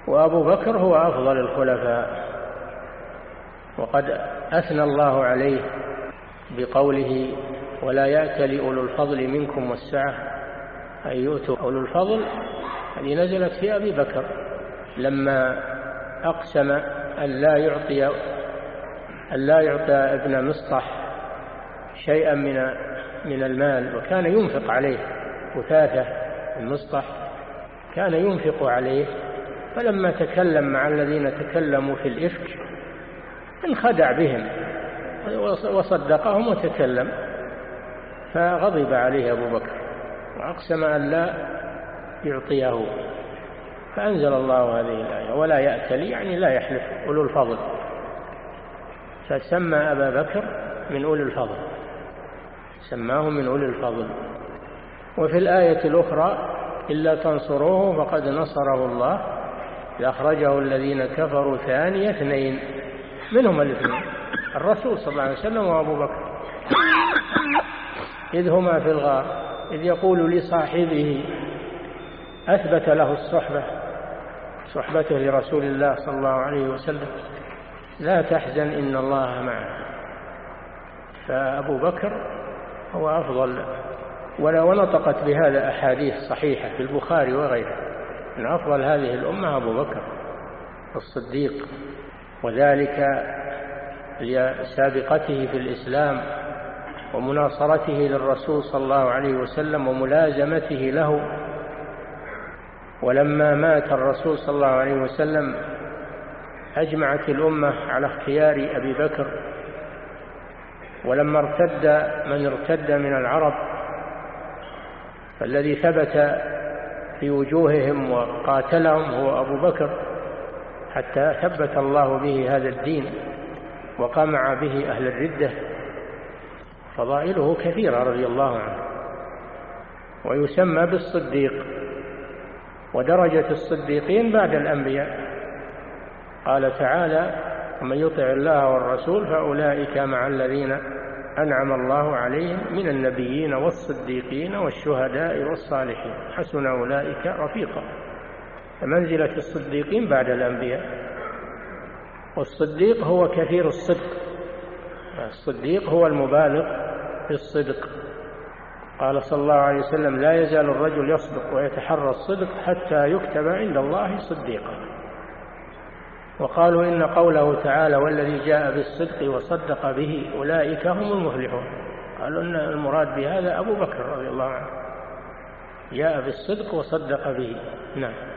وأبو بكر هو أفضل الخلفاء، وقد أثنى الله عليه بقوله ولا يأتل أولو الفضل منكم والسعة، أي يؤتوا أولو الفضل. هذه نزلت في أبي بكر لما أقسم أن لا يعطي ابن مصطح شيئا من المال، وكان ينفق عليه. وثاثة المصطح كان ينفق عليه، فلما تكلم مع الذين تكلموا في الإفك انخدع بهم وصدقهم وتكلم، فغضب عليه أبو بكر وأقسم أن لا يعطيه، فأنزل الله هذه الآية ولا يأتلي، يعني لا يحلف أولو الفضل، فسمى أبا بكر من أولي الفضل، سماه من أولي الفضل. وفي الآية الأخرى إلا تنصروه فقد نصره الله لأخرجه الذين كفروا ثاني اثنين، منهم الاثنين الرسول صلى الله عليه وسلم وأبو بكر، إذ هما في الغار إذ يقول لصاحبه، أثبت له صحبته لرسول الله صلى الله عليه وسلم، لا تحزن إن الله معنا. فأبو بكر هو أفضل، ونطقت بهذا أحاديث صحيحة في البخاري وغيره، أن أفضل هذه الأمة أبو بكر الصديق، وذلك لسابقته في الإسلام ومناصرته للرسول صلى الله عليه وسلم وملازمته له. ولما مات الرسول صلى الله عليه وسلم أجمعت الأمة على اختيار أبي بكر، ولما ارتد من ارتد من العرب فالذي ثبت في وجوههم وقاتلهم هو أبو بكر، حتى ثبت الله به هذا الدين وقمع به أهل الردة. فضائله كثيرة رضي الله عنه، ويسمى بالصديق. ودرجة الصديقين بعد الأنبياء، قال تعالى ومن يطع الله والرسول فأولئك مع الذين أنعم الله عليهم من النبيين والصديقين والشهداء والصالحين حسن أولئك رفيقا. فمنزلة الصديقين بعد الأنبياء. والصديق هو كثير الصدق، الصديق هو المبالغ في الصدق. قال صلى الله عليه وسلم لا يزال الرجل يصدق ويتحرى الصدق حتى يكتب عند الله صديقا. وقالوا إن قوله تعالى والذي جاء بالصدق وصدق به أولئك هم المفلحون، قالوا إن المراد بهذا أبو بكر رضي الله عنه، جاء بالصدق وصدق به. نعم.